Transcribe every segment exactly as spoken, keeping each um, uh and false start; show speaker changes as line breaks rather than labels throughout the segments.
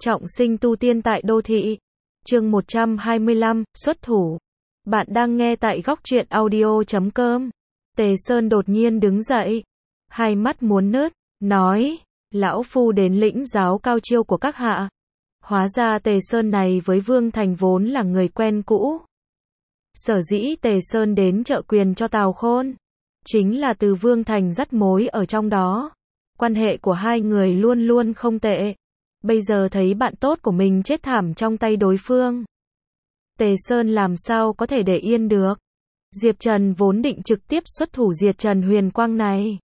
Trọng sinh tu tiên tại đô thị. Chương một trăm hai mươi lăm, xuất thủ. Bạn đang nghe tại góc truyện audio chấm com. Tề Sơn đột nhiên đứng dậy, hai mắt muốn nứt, nói, lão phu đến lĩnh giáo cao chiêu của các hạ. Hóa ra Tề Sơn này với Vương Thành vốn là người quen cũ. Sở dĩ Tề Sơn đến trợ quyền cho Tào Khôn, chính là từ Vương Thành dắt mối ở trong đó. Quan hệ của hai người luôn luôn không tệ. Bây giờ thấy bạn tốt của mình chết thảm trong tay đối phương, Tề Sơn làm sao có thể để yên được. Diệp Trần vốn định trực tiếp xuất thủ diệt Trần Huyền Quang này.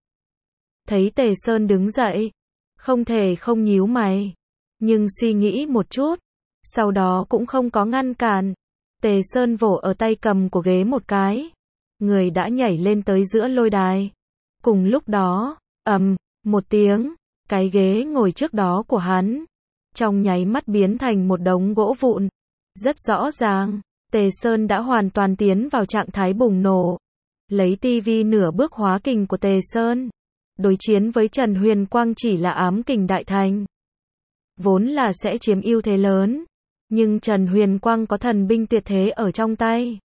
Thấy Tề Sơn đứng dậy, không thể không nhíu mày. Nhưng suy nghĩ một chút, sau đó cũng không có ngăn cản. Tề Sơn vỗ ở tay cầm của ghế một cái. Người đã nhảy lên tới giữa lôi đài. Cùng lúc đó, ầm, một tiếng, cái ghế ngồi trước đó của hắn, trong nháy mắt biến thành một đống gỗ vụn. Rất rõ ràng, Tề Sơn đã hoàn toàn tiến vào trạng thái bùng nổ. Lấy tivi nửa bước hóa kình của Tề Sơn, đối chiến với Trần Huyền Quang chỉ là ám kình đại thành. Vốn là sẽ chiếm ưu thế lớn, nhưng Trần Huyền Quang có thần binh tuyệt thế ở trong tay.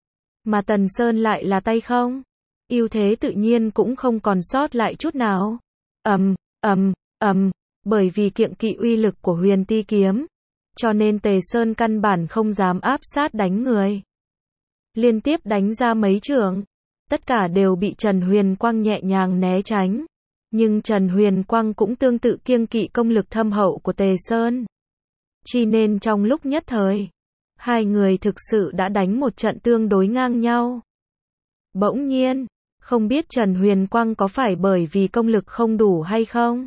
Mà Tần Sơn lại là tay không. Ưu thế tự nhiên cũng không còn sót lại chút nào. Ầm, ầm, ầm, bởi vì kiêng kỵ uy lực của Huyền Ti kiếm, cho nên Tề Sơn căn bản không dám áp sát đánh người. Liên tiếp đánh ra mấy chưởng, tất cả đều bị Trần Huyền Quang nhẹ nhàng né tránh. Nhưng Trần Huyền Quang cũng tương tự kiêng kỵ công lực thâm hậu của Tề Sơn. Chỉ nên trong lúc nhất thời, hai người thực sự đã đánh một trận tương đối ngang nhau. Bỗng nhiên, không biết Trần Huyền Quang có phải bởi vì công lực không đủ hay không?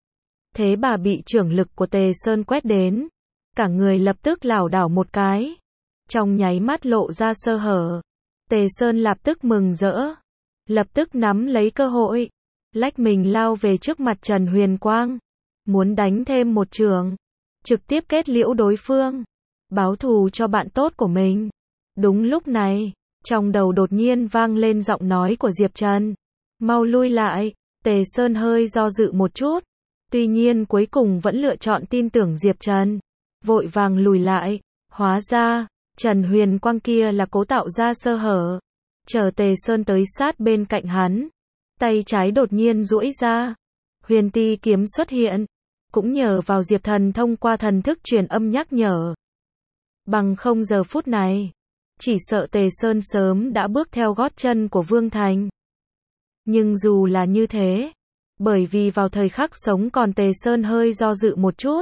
Thế bà bị chưởng lực của Tề Sơn quét đến, cả người lập tức lảo đảo một cái, trong nháy mắt lộ ra sơ hở. Tề Sơn lập tức mừng rỡ, lập tức nắm lấy cơ hội, lách mình lao về trước mặt Trần Huyền Quang, muốn đánh thêm một chưởng, trực tiếp kết liễu đối phương, báo thù cho bạn tốt của mình. Đúng lúc này, trong đầu đột nhiên vang lên giọng nói của Diệp Trần, mau lui lại. Tề Sơn hơi do dự một chút, tuy nhiên cuối cùng vẫn lựa chọn tin tưởng Diệp Trần, vội vàng lùi lại. Hóa ra, Trần Huyền Quang kia là cố tạo ra sơ hở. Chờ Tề Sơn tới sát bên cạnh hắn, tay trái đột nhiên duỗi ra, Huyền Ti kiếm xuất hiện, cũng nhờ vào Diệp Thần thông qua thần thức truyền âm nhắc nhở. Bằng không giờ phút này, chỉ sợ Tề Sơn sớm đã bước theo gót chân của Vương Thành. Nhưng dù là như thế, bởi vì vào thời khắc sống còn Tề Sơn hơi do dự một chút,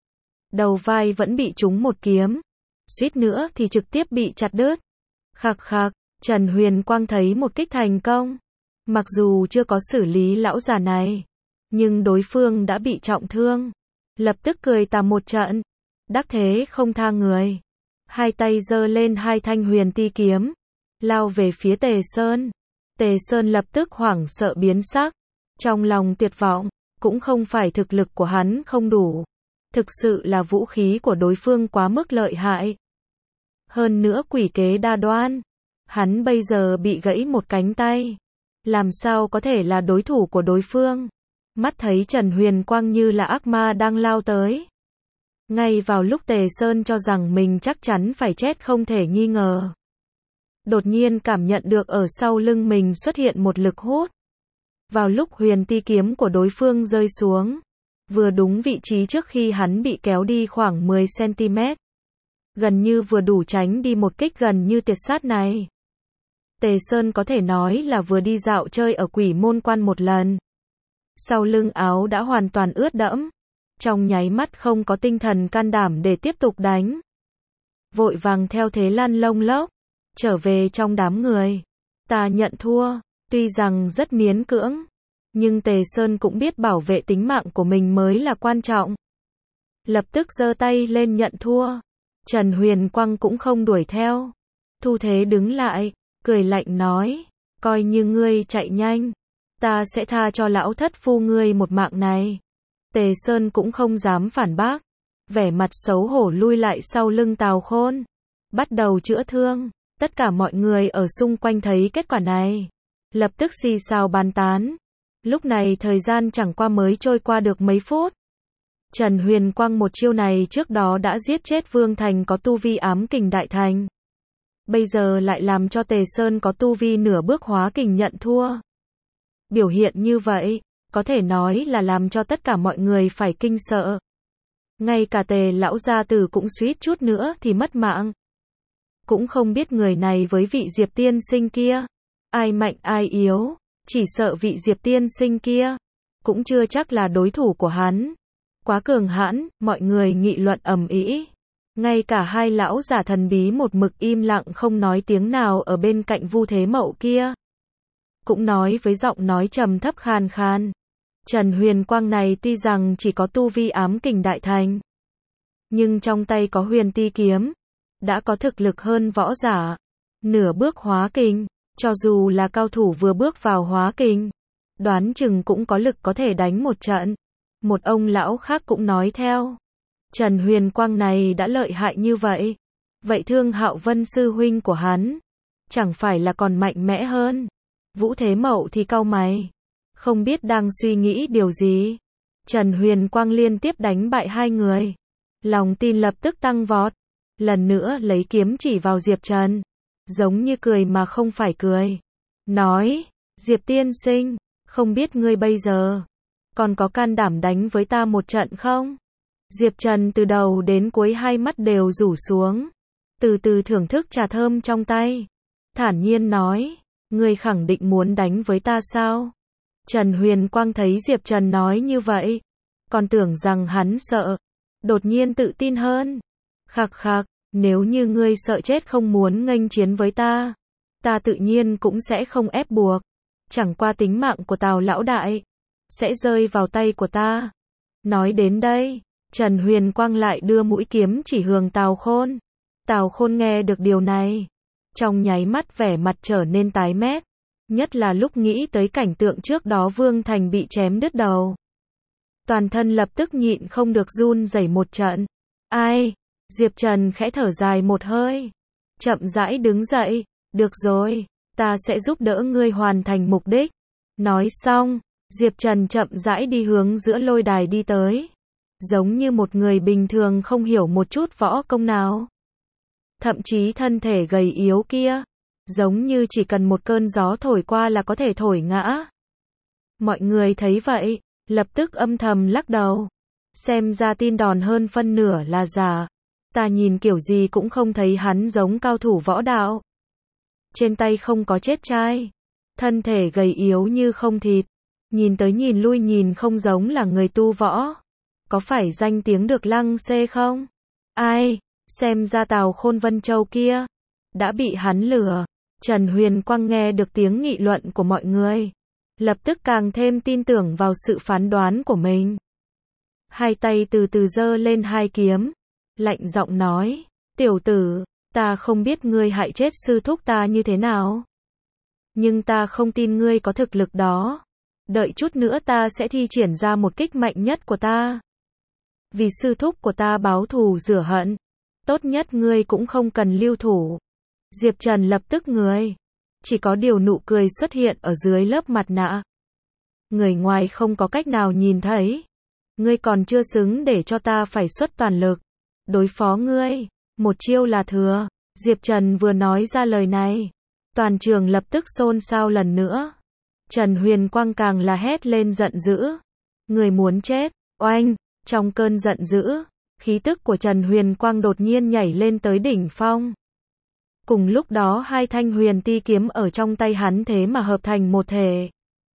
đầu vai vẫn bị trúng một kiếm, suýt nữa thì trực tiếp bị chặt đứt. Khạc khạc, Trần Huyền Quang thấy một kích thành công. Mặc dù chưa có xử lý lão già này, nhưng đối phương đã bị trọng thương. Lập tức cười tà một trận, đắc thế không tha người. Hai tay giơ lên hai thanh Huyền Ti kiếm, lao về phía Tề Sơn. Tề Sơn lập tức hoảng sợ biến sắc, trong lòng tuyệt vọng, cũng không phải thực lực của hắn không đủ, thực sự là vũ khí của đối phương quá mức lợi hại. Hơn nữa quỷ kế đa đoan, hắn bây giờ bị gãy một cánh tay, làm sao có thể là đối thủ của đối phương. Mắt thấy Trần Huyền Quang như là ác ma đang lao tới. Ngay vào lúc Tề Sơn cho rằng mình chắc chắn phải chết không thể nghi ngờ, đột nhiên cảm nhận được ở sau lưng mình xuất hiện một lực hút. Vào lúc Huyền Ti kiếm của đối phương rơi xuống, vừa đúng vị trí trước khi hắn bị kéo đi khoảng mười xăng ti mét. Gần như vừa đủ tránh đi một kích gần như tuyệt sát này. Tề Sơn có thể nói là vừa đi dạo chơi ở Quỷ Môn Quan một lần. Sau lưng áo đã hoàn toàn ướt đẫm, trong nháy mắt không có tinh thần can đảm để tiếp tục đánh. Vội vàng theo thế lăn lông lốc, trở về trong đám người. Ta nhận thua, tuy rằng rất miễn cưỡng, nhưng Tề Sơn cũng biết bảo vệ tính mạng của mình mới là quan trọng. Lập tức giơ tay lên nhận thua. Trần Huyền Quang cũng không đuổi theo, thu thế đứng lại, cười lạnh nói, coi như ngươi chạy nhanh, ta sẽ tha cho lão thất phu ngươi một mạng này. Tề Sơn cũng không dám phản bác, vẻ mặt xấu hổ lui lại sau lưng Tào Khôn, bắt đầu chữa thương. Tất cả mọi người ở xung quanh thấy kết quả này, lập tức xì xào bàn tán. Lúc này thời gian chẳng qua mới trôi qua được mấy phút, Trần Huyền Quang một chiêu này trước đó đã giết chết Vương Thành có tu vi ám kình đại thành. Bây giờ lại làm cho Tề Sơn có tu vi nửa bước hóa kình nhận thua. Biểu hiện như vậy, có thể nói là làm cho tất cả mọi người phải kinh sợ. Ngay cả Tề lão gia tử cũng suýt chút nữa thì mất mạng. Cũng không biết người này với vị Diệp tiên sinh kia, ai mạnh ai yếu, chỉ sợ vị Diệp tiên sinh kia, cũng chưa chắc là đối thủ của hắn. Quá cường hãn, mọi người nghị luận ầm ĩ. Ngay cả hai lão giả thần bí một mực im lặng không nói tiếng nào ở bên cạnh Vu Thế Mậu kia. Cũng nói với giọng nói trầm thấp khan khan. Trần Huyền Quang này tuy rằng chỉ có tu vi ám kình đại thành, nhưng trong tay có huyền ti kiếm, đã có thực lực hơn võ giả. Nửa bước hóa kình, cho dù là cao thủ vừa bước vào hóa kình, đoán chừng cũng có lực có thể đánh một trận. Một ông lão khác cũng nói theo. Trần Huyền Quang này đã lợi hại như vậy. Vậy Thương Hạo Vân sư huynh của hắn, chẳng phải là còn mạnh mẽ hơn? Vũ Thế Mậu thì cau mày, không biết đang suy nghĩ điều gì. Trần Huyền Quang liên tiếp đánh bại hai người. Lòng tin lập tức tăng vọt. Lần nữa lấy kiếm chỉ vào Diệp Trần. Giống như cười mà không phải cười. Nói, Diệp tiên sinh, không biết ngươi bây giờ còn có can đảm đánh với ta một trận không? Diệp Trần từ đầu đến cuối hai mắt đều rủ xuống. Từ từ thưởng thức trà thơm trong tay. Thản nhiên nói, ngươi khẳng định muốn đánh với ta sao? Trần Huyền Quang thấy Diệp Trần nói như vậy, còn tưởng rằng hắn sợ. Đột nhiên tự tin hơn. Khạc khạc, nếu như ngươi sợ chết không muốn nghênh chiến với ta, ta tự nhiên cũng sẽ không ép buộc. Chẳng qua tính mạng của Tào lão đại sẽ rơi vào tay của ta. Nói đến đây, Trần Huyền Quang lại đưa mũi kiếm chỉ hướng Tào Khôn. Tào Khôn nghe được điều này, trong nháy mắt vẻ mặt trở nên tái mét, nhất là lúc nghĩ tới cảnh tượng trước đó Vương Thành bị chém đứt đầu. Toàn thân lập tức nhịn không được run rẩy một trận. Ai? Diệp Trần khẽ thở dài một hơi, chậm rãi đứng dậy, được rồi, ta sẽ giúp đỡ ngươi hoàn thành mục đích. Nói xong, Diệp Trần chậm rãi đi hướng giữa lôi đài đi tới, giống như một người bình thường không hiểu một chút võ công nào. Thậm chí thân thể gầy yếu kia, giống như chỉ cần một cơn gió thổi qua là có thể thổi ngã. Mọi người thấy vậy, lập tức âm thầm lắc đầu. Xem ra tin đồn hơn phân nửa là giả. Ta nhìn kiểu gì cũng không thấy hắn giống cao thủ võ đạo. Trên tay không có chết trai, thân thể gầy yếu như không thịt, nhìn tới nhìn lui nhìn không giống là người tu võ. Có phải danh tiếng được lăng xê không? Ai? Xem ra Tào Khôn Vân Châu kia đã bị hắn lừa. Trần Huyền Quang nghe được tiếng nghị luận của mọi người, lập tức càng thêm tin tưởng vào sự phán đoán của mình. Hai tay từ từ giơ lên hai kiếm, lạnh giọng nói, tiểu tử, ta không biết ngươi hại chết sư thúc ta như thế nào, nhưng ta không tin ngươi có thực lực đó. Đợi chút nữa ta sẽ thi triển ra một kích mạnh nhất của ta, vì sư thúc của ta báo thù rửa hận. Tốt nhất ngươi cũng không cần lưu thủ. Diệp Trần lập tức người, chỉ có điều nụ cười xuất hiện ở dưới lớp mặt nạ. Người ngoài không có cách nào nhìn thấy. Ngươi còn chưa xứng để cho ta phải xuất toàn lực đối phó ngươi, một chiêu là thừa. Diệp Trần vừa nói ra lời này, toàn trường lập tức xôn xao lần nữa. Trần Huyền Quang càng là hét lên giận dữ. Người muốn chết, oanh, trong cơn giận dữ, khí tức của Trần Huyền Quang đột nhiên nhảy lên tới đỉnh phong. Cùng lúc đó hai thanh huyền ti kiếm ở trong tay hắn thế mà hợp thành một thể.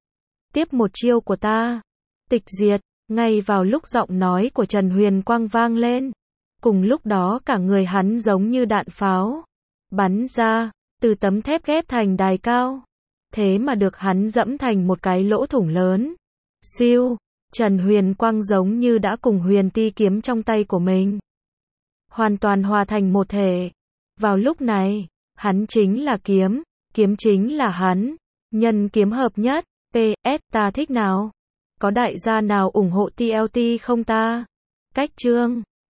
Tiếp một chiêu của ta, tịch diệt. Ngay vào lúc giọng nói của Trần Huyền Quang vang lên, cùng lúc đó cả người hắn giống như đạn pháo bắn ra, từ tấm thép ghép thành đài cao, thế mà được hắn dẫm thành một cái lỗ thủng lớn. Siêu, Trần Huyền Quang giống như đã cùng huyền ti kiếm trong tay của mình hoàn toàn hòa thành một thể. Vào lúc này, hắn chính là kiếm, kiếm chính là hắn, nhân kiếm hợp nhất. pê ét ta thích nào? Có đại gia nào ủng hộ tê lờ tê không ta? Cách chương